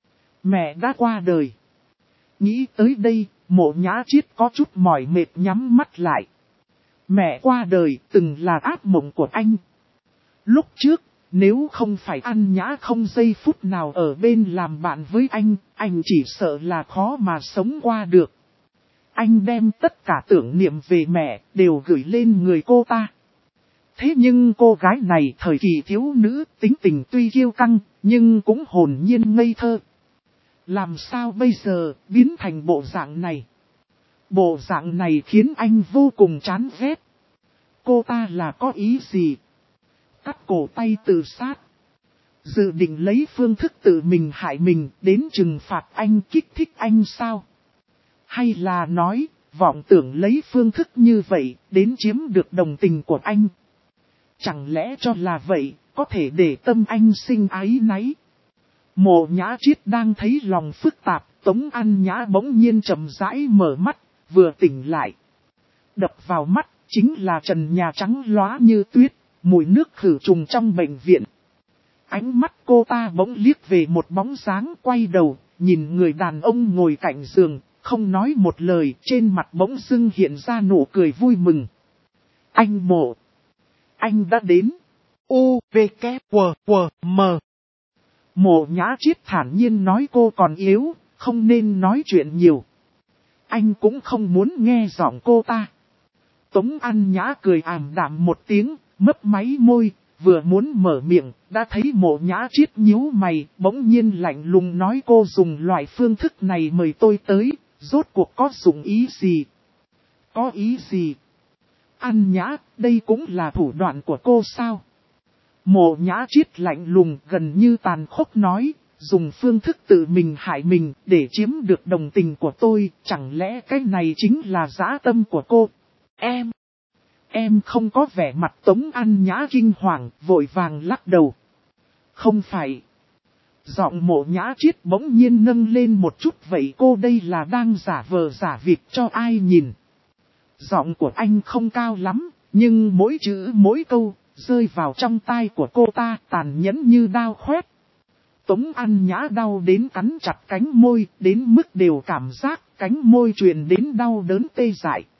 [SPEAKER 1] Mẹ đã qua đời. Nghĩ tới đây, Mộ Nhã Chiết có chút mỏi mệt nhắm mắt lại. Mẹ qua đời từng là ác mộng của anh. Lúc trước, nếu không phải An Nhã không giây phút nào ở bên làm bạn với anh chỉ sợ là khó mà sống qua được. Anh đem tất cả tưởng niệm về mẹ đều gửi lên người cô ta. Thế nhưng cô gái này thời kỳ thiếu nữ, tính tình tuy kiêu căng, nhưng cũng hồn nhiên ngây thơ. Làm sao bây giờ biến thành bộ dạng này? Bộ dạng này khiến anh vô cùng chán ghét. Cô ta là có ý gì? Cắt cổ tay tự sát. Dự định lấy phương thức tự mình hại mình đến trừng phạt anh, kích thích anh sao? Hay là nói, vọng tưởng lấy phương thức như vậy đến chiếm được đồng tình của anh? Chẳng lẽ cho là vậy, có thể để tâm anh sinh áy náy? Mộ Nhã Chiết đang thấy lòng phức tạp, Tống An Nhã bỗng nhiên chậm rãi mở mắt, vừa tỉnh lại. Đập vào mắt, chính là trần nhà trắng lóa như tuyết, mùi nước khử trùng trong bệnh viện. Ánh mắt cô ta bỗng liếc về một bóng dáng, quay đầu, nhìn người đàn ông ngồi cạnh giường, không nói một lời, trên mặt bỗng dưng hiện ra nụ cười vui mừng. Anh Mộ! Anh đã đến. U, V, K, W, W, M. Mộ Nhã Chiết thản nhiên nói cô còn yếu, không nên nói chuyện nhiều. Anh cũng không muốn nghe giọng cô ta. Tống An Nhã cười ảm đạm một tiếng, mấp máy môi, vừa muốn mở miệng, đã thấy Mộ Nhã Chiết nhíu mày, bỗng nhiên lạnh lùng nói cô dùng loại phương thức này mời tôi tới, rốt cuộc có dụng ý gì? Có ý gì? An Nhã, đây cũng là thủ đoạn của cô sao? Mộ Nhã Chiết lạnh lùng gần như tàn khốc nói, dùng phương thức tự mình hại mình để chiếm được đồng tình của tôi, chẳng lẽ cái này chính là dã tâm của cô? Em không có vẻ mặt. Tống An Nhã kinh hoàng, vội vàng lắc đầu. Không phải. Giọng Mộ Nhã Chiết bỗng nhiên nâng lên một chút, vậy cô đây là đang giả vờ giả vịt cho ai nhìn? Giọng của anh không cao lắm, nhưng mỗi chữ mỗi câu rơi vào trong tai của cô ta tàn nhẫn như đao khoét. Tống An Nhã đau đến cắn chặt cánh môi, đến mức đều cảm giác cánh môi truyền đến đau đớn tê dại.